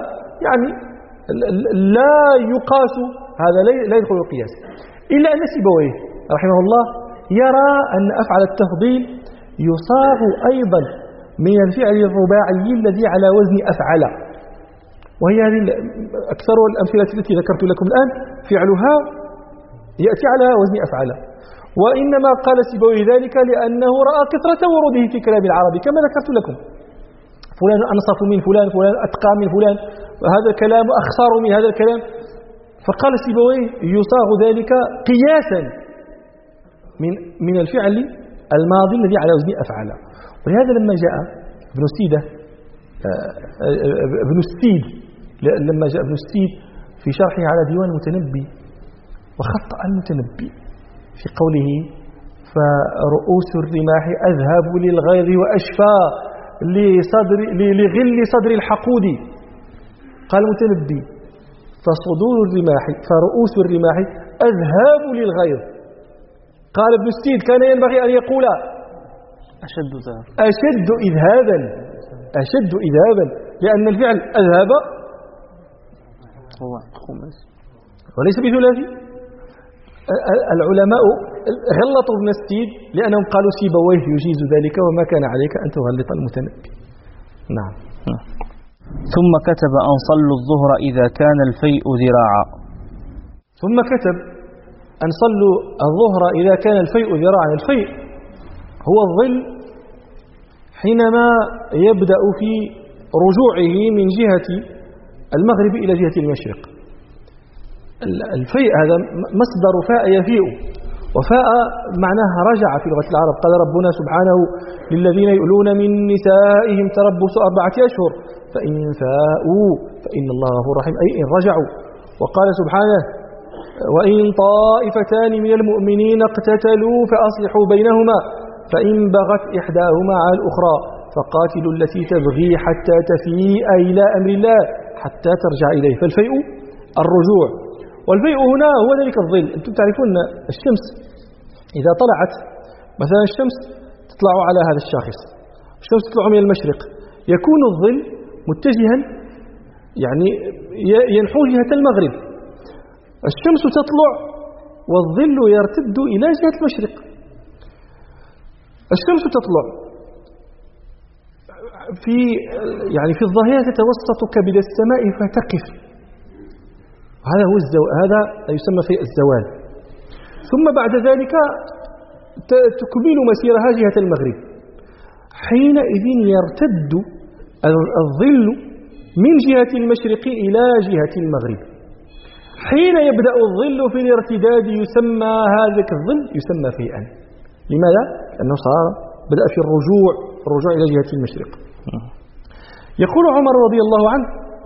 Speaker 1: لا يقاس، هذا لا يدخل القياس. إلا أن سيبويه رحمه الله يرى أن أفعل التفضيل يصاغ أيضا من الفعل الرباعي الذي على وزن أفعل، وهي هذه أكثر الأمثلة التي ذكرت لكم الآن فعلها يأتي على وزن أفعل. وإنما قال سيبويه ذلك لأنه رأى كثرة وروده في كلام العرب كما ذكرت لكم، فلان أنصف من فلان، فلان أتقى من فلان، وهذا الكلام أخصر من هذا الكلام، فقال سيبويه يصاغ ذلك قياسا من الفعل الماضي الذي على وزن أفعل. ولهذا لما جاء ابن السيد لما جاء ابن السيد في شرحه على ديوان المتنبي وخطأ المتنبي في قوله فرؤوس الرماح أذهب للغيظ وأشفى لغل صدر الحقود، قال المتنبي فصدور الرماح فرؤوس الرماح أذهاب للغيظ، قال ابن السيد كان ينبغي أن يقول أشد إذهابا لأن الفعل أذهب وليس بثلاثي. العلماء غلطوا ابن السيد لأنهم قالوا سيبويه يجيز ذلك وما كان عليك أن تغلط المتنبي. نعم.
Speaker 2: ثم كتب أن صلوا الظهر إذا كان الفيء ذراعا.
Speaker 1: ثم كتب أن صلوا الظهر إذا كان الفيء ذراعا. الفيء هو الظل حينما يبدأ في رجوعه من جهة المغرب إلى جهة المشرق. الفيء هذا مصدر فاء يفيء، وفاء معناها رجع في لغة العرب. قال ربنا سبحانه للذين يؤلون من نسائهم تربص 4 أشهر فإن فاءوا فإن الله غفور رحيم، أي إن رجعوا. وقال سبحانه وإن طائفتان من المؤمنين اقتتلوا فأصلحوا بينهما فإن بغت إحداهما على الأخرى فقاتلوا التي تبغي حتى تفيء إلى أمر الله حتى ترجع إليه. فالفيء الرجوع، والفيء هنا هو ذلك الظل. أنتم تعرفون الشمس إذا طلعت مثلا، الشمس تطلع على هذا الشاخص، الشمس تطلع من المشرق، يكون الظل متجها يعني ينحو جهة المغرب، الشمس تطلع والظل يرتد إلى جهة المشرق. الشمس تطلع في الظهيرة تتوسط كبد السماء فتقف، هذا هو هذا يسمى في الزوال. ثم بعد ذلك تكمل مسيرها جهة المغرب، حينئذ يرتد الظل من جهة المشرق إلى جهة المغرب. حين يبدأ الظل في الارتداد يسمى هذا الظل يسمى فيئا. لماذا؟ لأنه بدأ في الرجوع إلى جهة المشرق. يقول عمر رضي الله عنه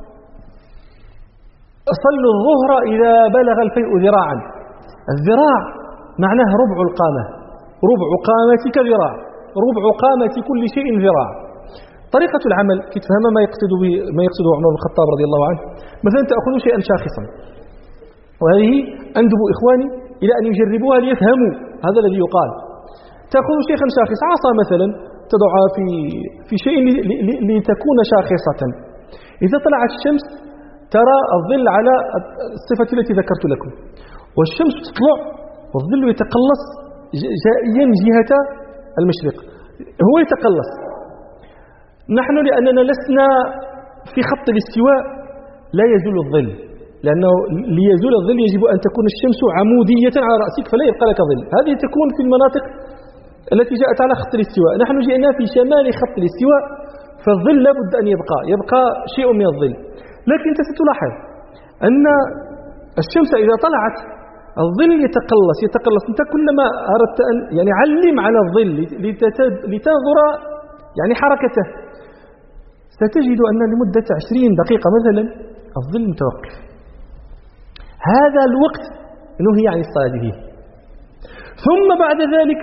Speaker 1: صلوا الظهر إذا بلغ الفيء ذراعا. الذراع معناه ربع القامة، ربع قامتك ذراع، ربع قامة كل شيء ذراع. طريقة العمل كي تفهم ما يقصده عمر بن الخطاب رضي الله عنه. مثلا تأخذ شيئا شاخصا، وهذه أندب إخواني إلى أن يجربوها ليفهموا هذا الذي يقال. تأخذ شيئا شاخصا، عصا مثلا تضعها في شيء لتكون شاخصة. إذا طلعت الشمس ترى الظل على الصفة التي ذكرت لكم، والشمس تطلع والظل يتقلص جائيا جهة المشرق، هو يتقلص. نحن لأننا لسنا في خط الاستواء لا يزول الظل، لأنه ليزول الظل يجب أن تكون الشمس عمودية على رأسك فلا يبقى لك ظل. هذه تكون في المناطق التي جاءت على خط الاستواء. نحن جئنا في شمال خط الاستواء، فالظل لا بد أن يبقى شيء من الظل. لكن أنت ستلاحظ أن الشمس إذا طلعت الظل يتقلص. أنت كلما أردت أن علم على الظل لتنظر حركته، ستجد أن لمدة 20 دقيقة مثلا الظل متوقف. هذا الوقت نهي عن الصلاة فيه. ثم بعد ذلك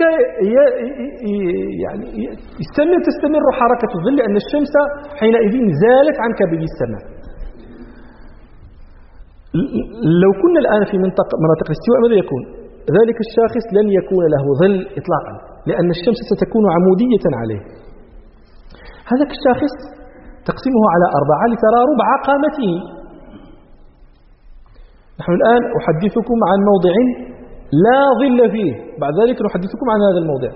Speaker 1: تستمر حركة الظل لأن الشمس حينئذ زالت عن كبد السماء. لو كنا الآن في مناطق الاستواء ماذا يكون؟ ذلك الشاخص لن يكون له ظل إطلاقا، لأن الشمس ستكون عمودية عليه. هذا الشاخص تقسمه على 4 لترى ربع قامته. نحن الآن أحدثكم عن موضع لا ظل فيه. بعد ذلك نحدثكم عن هذا الموضع.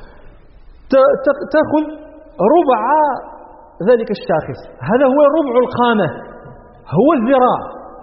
Speaker 1: تأخذ ربع ذلك الشاخص، هذا هو ربع القامة، هو الذراع.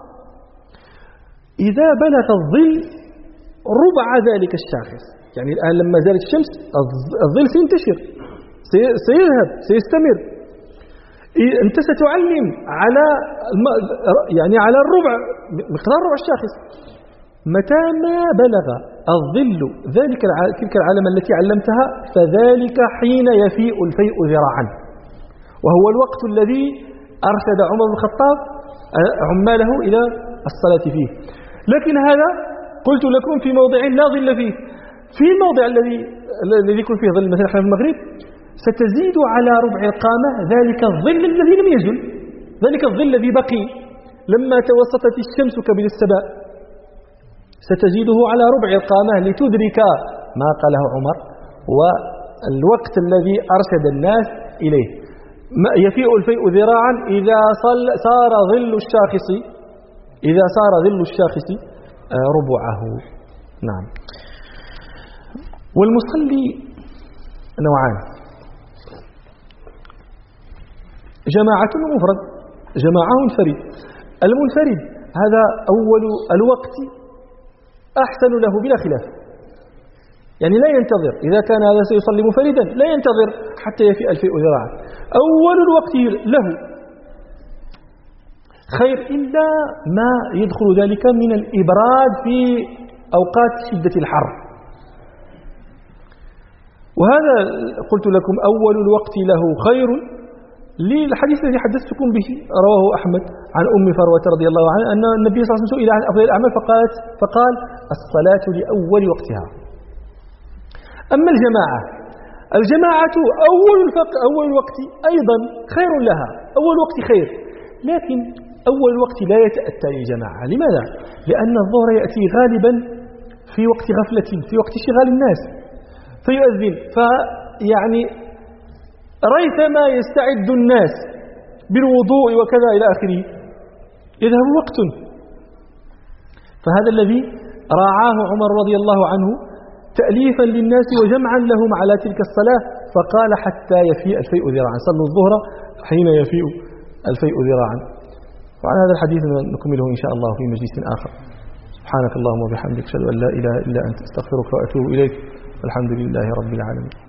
Speaker 1: إذا بلغ الظل ربع ذلك الشاخص، يعني الآن لما زالت الشمس الظل سينتشر، سيذهب، سيستمر. أنت ستعلم على يعني على الربع، مقدار ربع الشاخص. متى ما بلغ الظل تلك العلامة التي علمتها، فذلك حين يفيء الفيء ذراعا، وهو الوقت الذي أرشد عمر بن الخطاب عماله إلى الصلاة فيه. لكن هذا قلت لكم في موضع لا ظل فيه. في الموضع الذي يكون فيه ظل، مثلا احنا في المغرب، ستزيد على ربع القامة ذلك الظل الذي لم يزل، ذلك الظل الذي بقي لما توسطت الشمس كبد السباء، ستزيده على ربع القامة لتدرك ما قاله عمر والوقت الذي أرشد الناس إليه. يفيء الفيء ذراعا إذا صار ظل الشاخص ربعه. نعم. والمصلي نوعان: جماعة ومفرد. جماعة منفرد. المنفرد هذا أول الوقت أحسن له بلا خلاف، يعني لا ينتظر. إذا كان هذا سيصلي منفردا لا ينتظر حتى يفيء الفيء ذراعا، أول الوقت له خير، إلا ما يدخل ذلك من الإبراد في أوقات شدة الحر. وهذا قلت لكم أول الوقت له خير، للحديث الذي حدثتكم به رواه أحمد عن أم فروة رضي الله عنها أن النبي صلى الله عليه وسلم سئل عن أفضل الأعمال فقال الصلاة لأول وقتها. أما الجماعة أول الوقت أيضا خير لها، أول وقت خير، لكن أول الوقت لا يتأتى للجماعة. لماذا؟ لأن الظهر يأتي غالبا في وقت غفلة، في وقت شغال الناس، فيؤذن، فيعني ريثما يستعد الناس بالوضوء وكذا إلى آخره، يذهب وقت. فهذا الذي راعاه عمر رضي الله عنه تأليفا للناس وجمعا لهم على تلك الصلاة، فقال حتى يفيء الفيء ذراعا، صلوا الظهر حين يفيء الفيء ذراعا. وعن هذا الحديث نكمله إن شاء الله في مجلس آخر. سبحانك اللهم وبحمدك، أشهد أن لا إله إلا أنت، أستغفرك وأتوب إليك، والحمد لله رب العالمين.